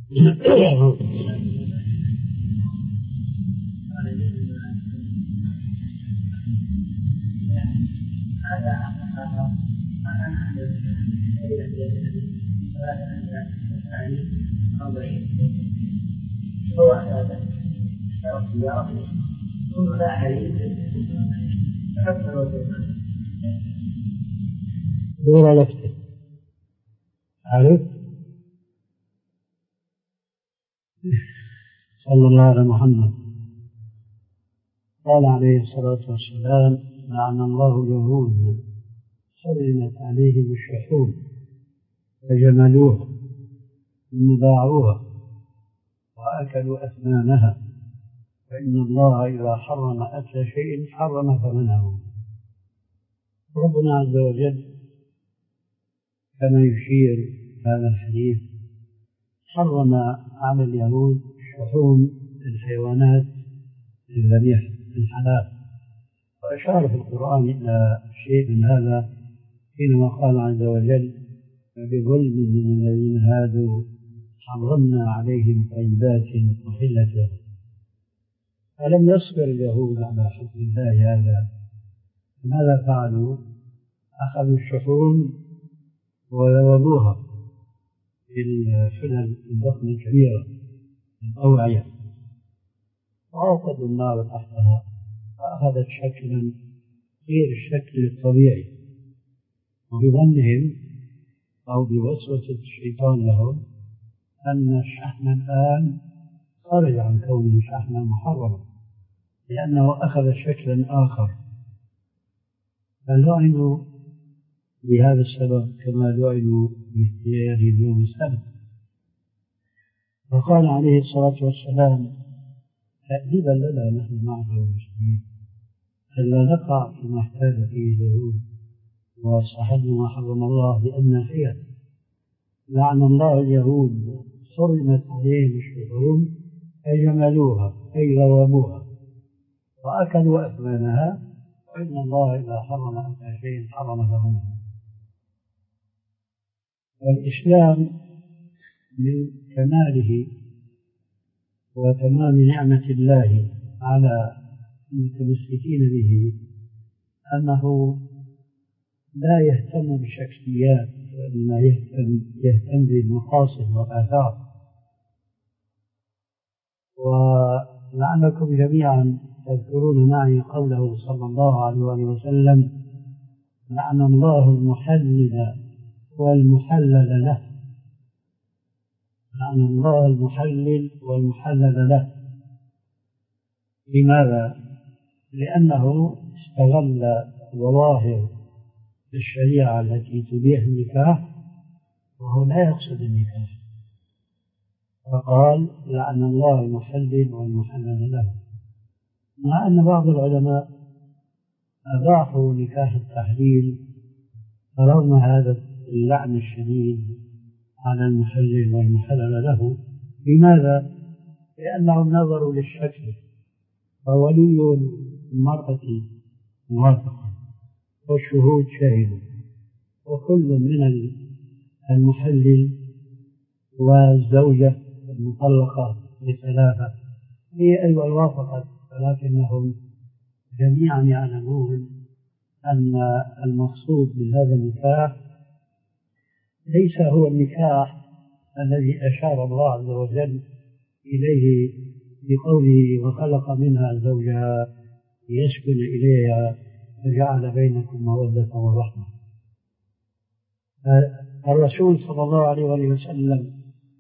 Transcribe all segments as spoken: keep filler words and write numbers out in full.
دور نفسه عارف. صلى الله على محمد. قال عليه الصلاة والسلام: لعن الله اليهود حرمت عليهم الشحوم فجملوها ثم باعوها وأكلوا أثمانها، فإن الله إذا حرم أكل شيء حرم ثمنه. ربنا عز وجل كما يشير هذا الحديث حرم على اليهود شحوم الحيوانات الذبيحة الحلال، وأشار في القرآن إلى شيء من هذا حينما قال عز وجل: بظلم من الذين هادوا حرمنا عليهم طيبات أحلت لهم. فلم يصبر اليهود على حكم الله هذا، فماذا فعلوا؟ أخذوا الشحوم وذوبوها في الحلل الضخمة الكبيرة الأوعية وأوقدوا النار تحتها، فأخذت شكلا غير الشكل الطبيعي، وبظنهم أو بوسوسة الشيطان لهم أن الشحم الآن خرج عن كونه شحما محرما لأنه أخذ شكلا آخر، فلعنوا بهذا السبب كما لعنوا باختيار يوم السبت. فقال عليه الصلاة والسلام: تأديبا لنا نحن معشر المسلمين ألا نقع فيما احتاج فيه اليهود واستحلوا ما حرم الله بأن فيها. لعن الله اليهود حرمت عليهم الشحوم فجملوها أي غوموها وأكلوا أثمانها، وإن الله إذا حرم أكل شيء حرم ثمنه. والإسلام من كماله وتمام نعمة الله على المتمسكين به أنه لا يهتم بالشكليات وإنما يهتم, يهتم بالمقاصد والآثار. ولعلكم جميعا تذكرون معي قوله صلى الله عليه وسلم: لعن الله المحلل والمحلل له. لعن الله المحلل والمحلل له. لماذا؟ لأنه استغل ظواهر الشريعة التي تبيح النكاح وهو لا يقصد النكاح، فقال: لعن الله المحلل والمحلل له، مع أن بعض العلماء أباحوا نكاح التحليل فرغم هذا اللعن الشديد على المحلل والمحلل له. لماذا؟ لأنهم نظروا للشكل، فولي المرأة موافق والشهود شهدوا، وكل من المحلل والزوجة المطلقة بثلاثة هي أيضا وافقت، ولكنهم جميعا يعلمون أن المقصود بهذا النكاح ليس هو النكاح الذي أشار الله عز وجل إليه بقوله: وخلق منها زوجها ليسكن إليها وجعل بينكم مودة ورحمة. الرسول صلى الله عليه وسلم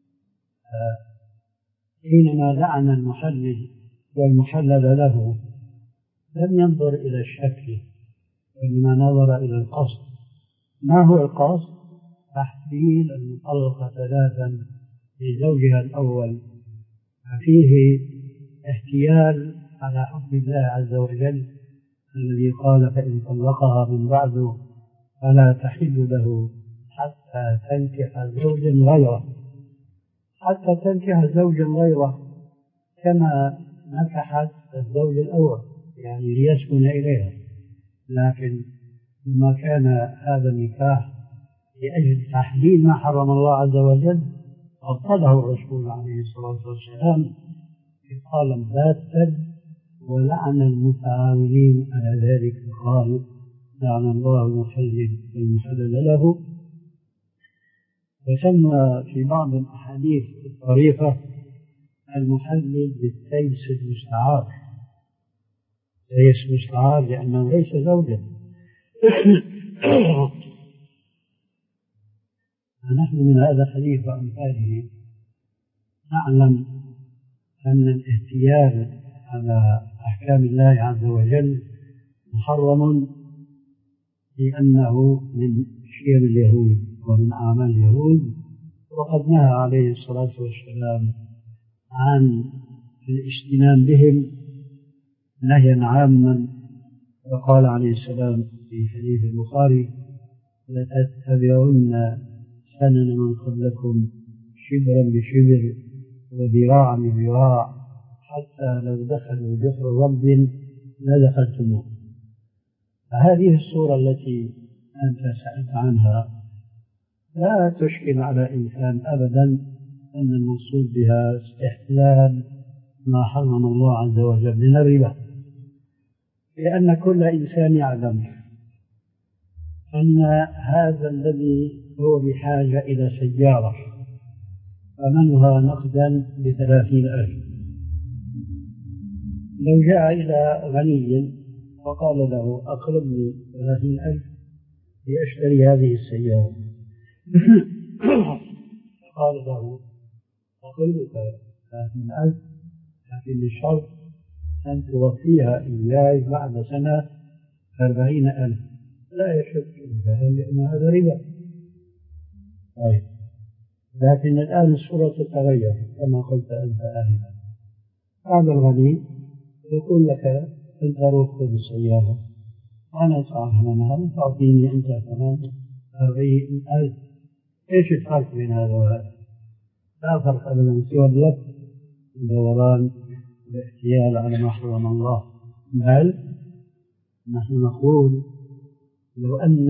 حينما لعن المحلل والمحلل له لم ينظر إلى الشكل، وإنما نظر إلى القصد. ما هو القصد؟ تحليل المطلقة ثلاثا لزوجها الأول، ففيه احتيال على حكم الله عز وجل الذي قال: فإن طلقها من بعد فلا تحل له حتى تنكح زوجا غيره. حتى تنكح زوجا غيره كما نكحت الزوج الأول، يعني ليسكن إليها. لكن لما كان هذا النكاح لأجل تحليل ما حرم الله عز وجل أبطله الرسول عليه الصلاة والسلام إبطالا باتا، ولعن المتعاونين على ذلك فقال: لعن الله المحلل والمحلل له. وسمى في بعض الأحاديث الطريقة المحلل بالتيس المستعار، تيس مستعار لأنه ليس زوجا. ونحن من هذا الحديث وأمثاله نعلم أن الاهتيال على أحكام الله عز وجل محرم، لأنه من شيم اليهود ومن أعمال اليهود، وقد نهى عليه الصلاة والسلام عن الاجتنان بهم نهيا عاما، وقال عليه السلام في حديث البخاري: لتتبعن سنن من قبلكم شبرا بشبر وذراعا بذراع حتى لو دخلوا جحر رب لدخلتموه. فهذه الصورة التي أنت سألت عنها لا تشكل على إنسان أبدا أن المقصود بها استحلال ما حرم الله عز وجل من الربا، لأن كل إنسان يعلم أن هذا الذي هو بحاجة إلى سيارة ثمنها نقدا بثلاثين ألف، لو جاء إلى غني وقال له: أقرضني ثلاثين ألف لأشتري هذه السيارة، قال له: أقرضك ثلاثين ألف لكن الشرط أن توفيها إياي بعد سنة أربعين ألف. لا يشك الفهم لأن هذا ربا. طيب، لكن الآن الصورة تتغير كما قلت أنت آنفا. هذا الغني يقول لك: أنت روح خذ السيارة وأنا أدفع ثمنها، تعطيني أنت ثمن أربعين ألف. إيش الفرق بين هذا وهذا؟ لا فرق أبدا سوى اللف والدوران والاحتيال على ما حرم الله. بل نحن نقول: لو أن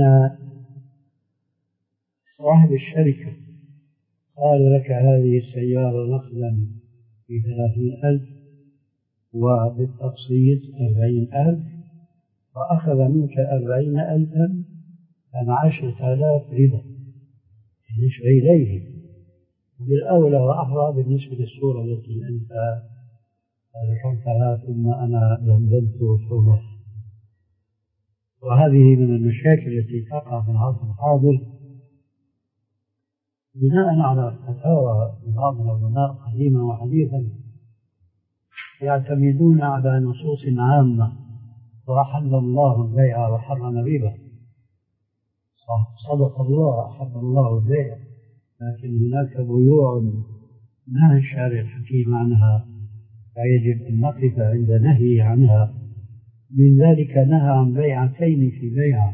صاحب الشركة قال لك هذه السيارة نقدا بثلاثين ألف وبالتقسيط أربعين ألف، وأخذ منك أربعين ألفا، كان عشرة آلاف ربا بالنسبة إليه. بالأولى وأحرى بالنسبة للصورة التي أنت ذكرتها ثم أنا دندنت حولها. وهذه من المشاكل التي تقع في العصر الحاضر بناء على فتاوى بعض العلماء قديما وحديثا، يعتمدون على نصوص عامة: وأحل الله البيع وحرم الربا. صدق الله، أحل الله البيع، لكن هناك بيوع نهى الشارع الحكيم عنها، فيجب أن نقف عند نهي عنها. من ذلك نهى عن بيعتين في بيعة،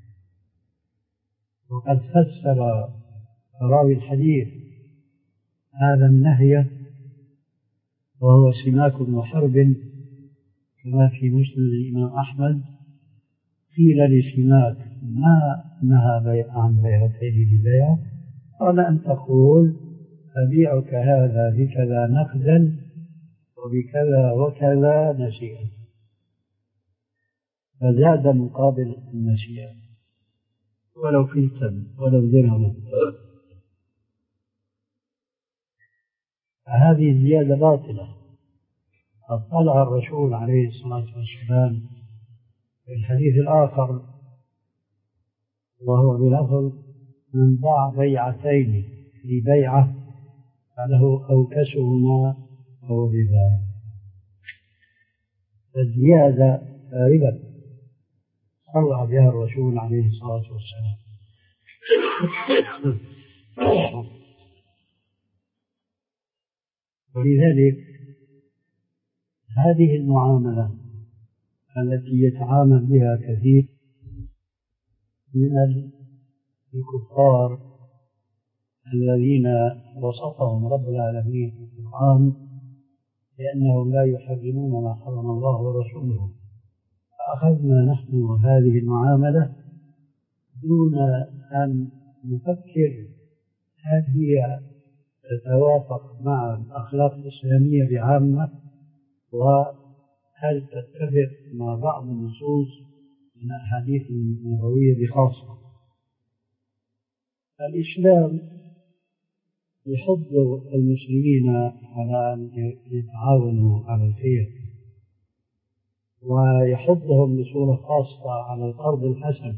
وقد فسر راوي الحديث هذا النهي وهو سماك وحرب، كما في مسند الإمام أحمد: قيل لسماك: ما نهى بيع عن بيعتين ببيع؟ قال: أن تقول أبيعك هذا بكذا نقدا وبكذا وكذا نسيئا، فزاد مقابل النسيئة ولو فلتا ولو درهما. فهذه الزيادة باطلة. اطلع الرسول عليه الصلاة والسلام في الحديث الآخر وهو بلفظ: من باع بيعتين في بيعة فله أوكسهما أو ربا. الزيادة ربا صلى بها الرسول عليه الصلاة والسلام. ولذلك هذه المعاملة التي يتعامل بها كثير من الكفار الذين وصفهم رب العالمين في القرآن لأنهم لا يحرمون ما حرم الله ورسوله، فأخذنا نحن هذه المعاملة دون أن نفكر هل هي تتوافق مع الأخلاق الإسلامية بعامة، وهل تتفق مع بعض النصوص من الأحاديث النبوية بخاصة. الإسلام يحض المسلمين على أن يتعاونوا على الخير، ويحضهم بصورة خاصة على القرض الحسن،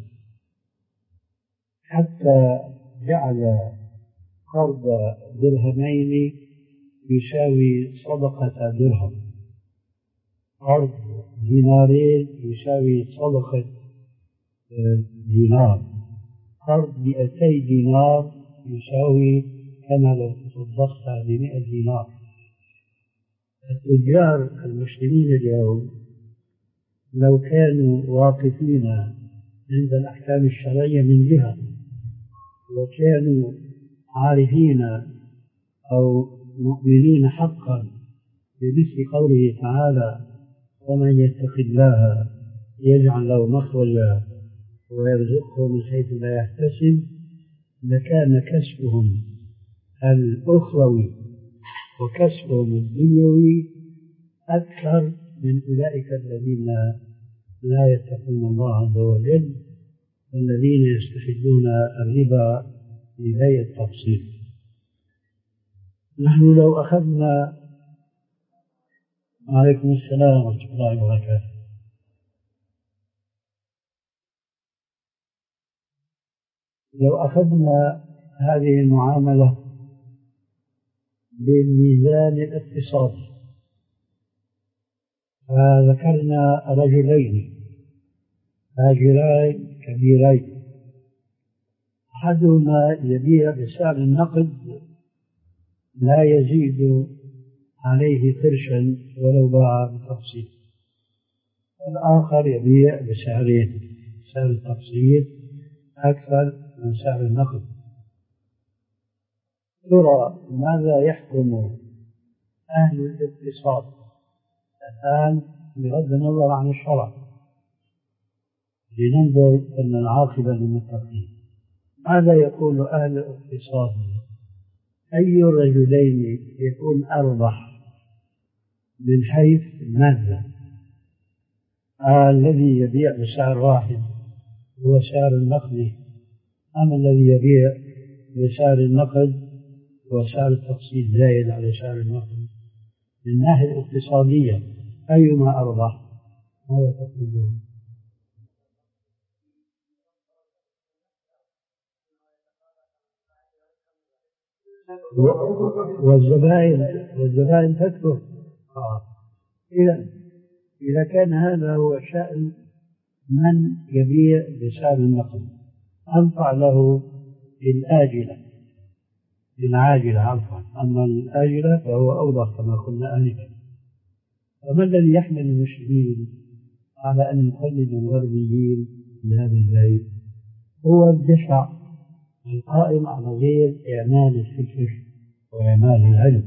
حتى جعل قرض درهمين يساوي صدقة درهم، قرض دينارين يساوي صدقة دينار، قرض مئتي دينار يساوي كما لو تصدقت بمئة دينار. التجار المسلمين اليوم لو كانوا واقفين عند الأحكام الشرعية من جهة، وكانوا عارفين أو مؤمنين حقا بمثل قوله تعالى: ومن يتق الله يجعل له مخرجا ويرزقه من حيث لا يحتسب، لكان كسبهم الأخروي وكسبهم الدنيوي أكثر من أولئك الذين لا يتقون الله عز وجل، والذين يستحلون الربا لبيع التقسيط. نحن لو أخذنا عليكم السلام ورحمة الله وبركاته لو أخذنا هذه المعاملة بالميزان الاقتصادي، فذكرنا رجلين تاجرين كبيرين، أحدهما يبيع بسعر النقد لا يزيد عليه قرشا ولو باع بالتقسيط، والآخر يبيع بسعرين، سعر التقسيط أكثر من سعر النقد. ترى ماذا يحكم أهل الاقتصاد الآن بغض النظر عن الشرع، لننظر أن العاقبة للمتقين؟ ماذا يقول أهل الاقتصاد؟ أي الرجلين يكون أربح من حيث المادة؟ آه الذي يبيع بسعر واحد هو سعر النقد، أم الذي يبيع بسعر النقد وسعر التقسيط زايد على سعر النقد؟ من الناحية الاقتصادية أيما أربح؟ ماذا تقولون؟ والزبائن والزبائن تكثر. إذا إذا كان هذا هو شأن من يبيع بسعر النقد، أنفع له الآجلة العاجلة عفوا، أما الآجلة فهو أوضح كما قلنا آنفا. وما الذي يحمل المسلمين على أن يقلدوا الغربيين لهذا البيع؟ هو الدفع القائم على غير إعمال الفكر وإعمال العلم.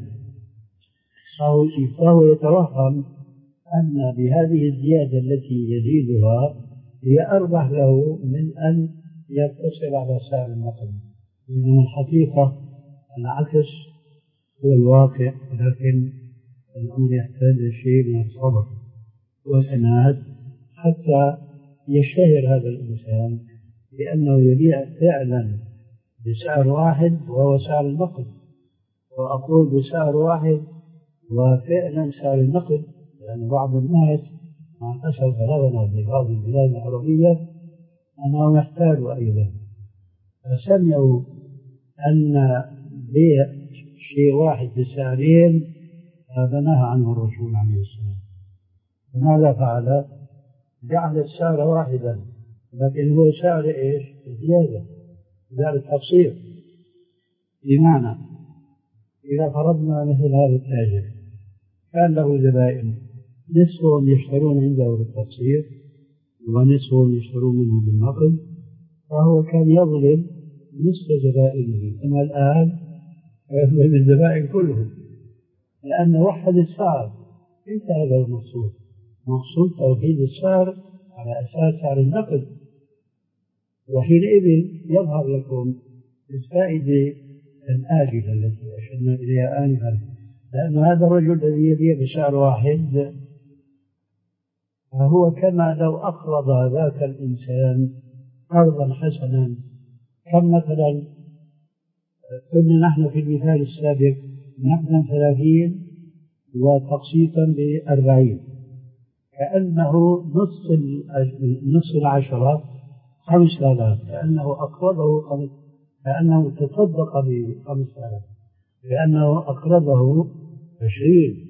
فهو يتوهم أن بهذه الزيادة التي يزيدها هي أربح له من أن يقتصر على سعر النقد، من الحقيقة العكس هو الواقع، ولكن الأمر يحتاج شيء من الصبر والعناد حتى يشتهر هذا الإنسان بأنه يبيع فعلا بسعر واحد وهو سعر النقد. وأقول بسعر واحد وفعلا سعر النقد لأن بعض الناس مع الأسف بلغنا في بعض البلاد العربية أنهم يحتاجوا أيضا، فسمعوا أن بيع شيء واحد بسعرين هذا نهى عنه الرسول عليه السلام. فماذا فعل؟ جعل السعر واحدا، لكن هو سعر إيش؟ زيادة، سعر التقسيط. بمعنى إذا فرضنا مثل هذا التاجر كان له زبائن، نصفهم يشترون عنده بالتقسيط ونصفهم يشترون منه بالنقد، فهو كان يظلم نصف زبائنه. أما الآن يظلم الزبائن كلهم لأنه وحد السعر. ليس هذا المقصود، مقصود توحيد السعر على أساس سعر النقد. وحينئذ يظهر لكم الفائدة الآجلة التي أشرنا إليها آنفا، لأن هذا الرجل الذي يبيع بسعر واحد فهو كما لو أقرض ذاك الإنسان قرضا حسنا. كم مثلا كنا نحن في المثال السابق نقدا ثلاثين وتقسيطا بأربعين، كأنه نصف نصف العشرة خمس آلاف، كأنه أقرضه خمس، كأنه تصدق بخمس آلاف، لأنه أقرضه عشرين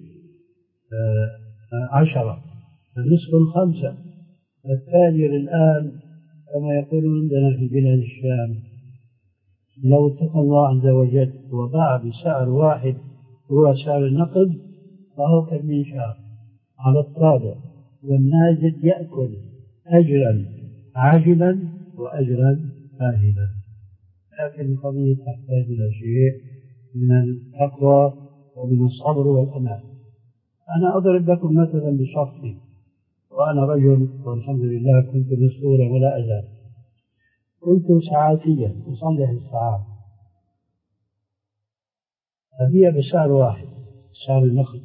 عشرة نصف الخمسة. التاجر الآن كما يقولون عندنا في بلاد الشام لو اتقى الله عز وجل وباع بسعر واحد هو سعر النقد فهو كالمنشار على الطابع، والناجد يأكل أجرا عاجلا وأجرا آجلا. لكن القضية تحتاج إلى شيء من التقوى ومن الصبر والأمان. أنا أضرب لكم مثلا بشخصي، وأنا رجل والحمد لله كنت مسؤولا ولا أزال. كنت ساعاتيا أصلح الساعات أبيع بسعر واحد سعر النقد،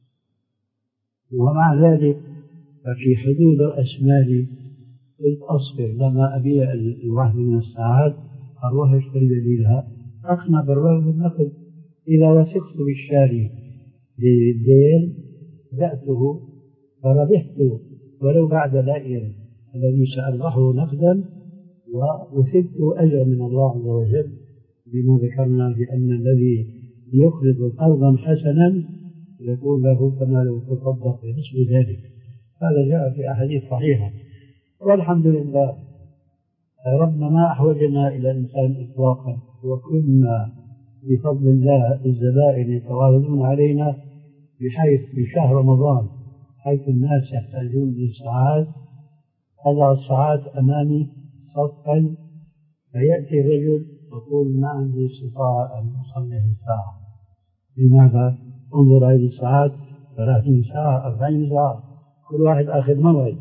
ومع ذلك ففي حدود رأسمالي قلت أصبر لما أبيع الواحد من الساعات أروح أشتري بديلها أقنع بالرغم بالنقد. إذا وثقت بالشاري بالدين بعته فربحت ولو بعد دائر الذي سأربحه نقدا، ووثقت أجر من الله عز وجل بما ذكرنا بأن الذي يقرض قرضا حسنا يقول له كما لو تصدق بنصف ذلك. هذا جاء في أحاديث صحيحة، والحمد لله ربنا ما أحوجنا إلى الإنسان إطلاقا، وكنا بفضل الله الزبائن يتواردون علينا بحيث في شهر رمضان حيث الناس يحتاجون للساعات أضع الساعات أمامي صفا، فيأتي الرجل يقول ما عندي استطاعة أن أصلح الساعة. لماذا؟ انظر هذه الساعات ثلاثين ساعة أربعين ساعة كل واحد آخذ موعد،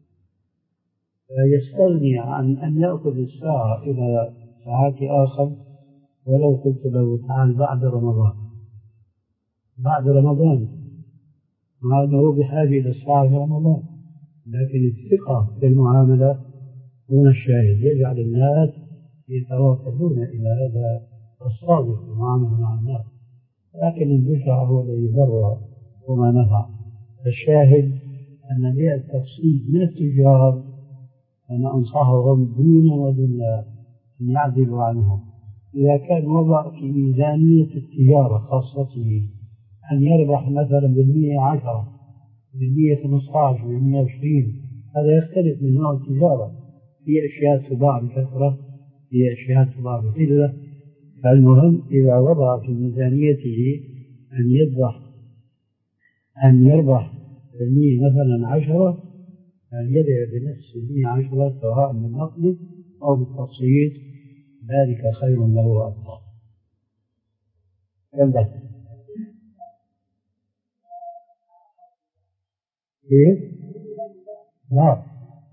فيستغني عن أن يأخذ الساعة إلى ساعات آخر. ولو قلت له تعال بعد رمضان بعد رمضان مع أنه بحاجة إلى الساعة في رمضان، لكن الثقة في المعاملة دون الشاهد يجعل الناس يتوافدون إلى هذا الصادق في المعاملة مع الناس، لكن البشع هو الذي ضر وما نفع. الشاهد أن بيع التقسيط من التجار أنا أنصحهم دينا ودنيا أن يعدلوا عنهم. إذا كان وضع في ميزانية التجارة خاصته أن يربح مثلا بالمية عشرة بالمية خمسة عشر بالمية عشرين، هذا يختلف من نوع التجارة. في أشياء تباع بكثرة في أشياء تباع بقلة، فالمهم إذا وضع في ميزانيته أن يربح أن يربح بالمية مثلا عشرة أن يبيع بنفس المية عشرة سواء من نقد أو بالتقسيط، ذلك خير له وأفضل. كم ده؟ إيه؟ لا.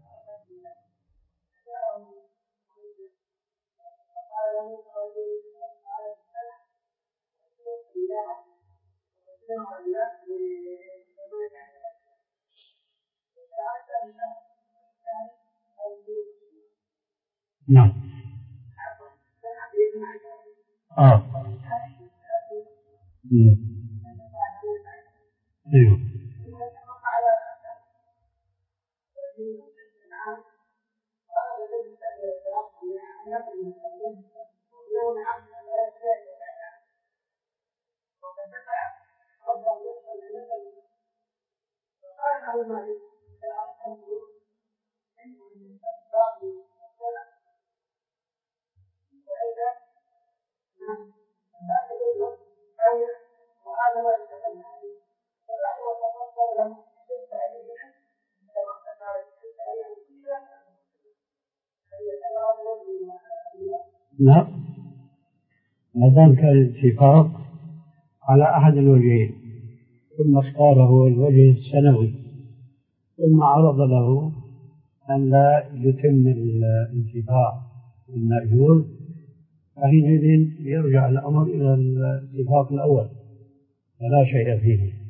نعم. آه. أيوه. لا، ما دام كان الاتفاق على أحد الوجهين ثم اختاره الوجه السنوي ثم عرض له أن لا يتم الانتفاع بالمأجور، فحينئذ يرجع الأمر إلى الاتفاق الأول فلا شيء فيه.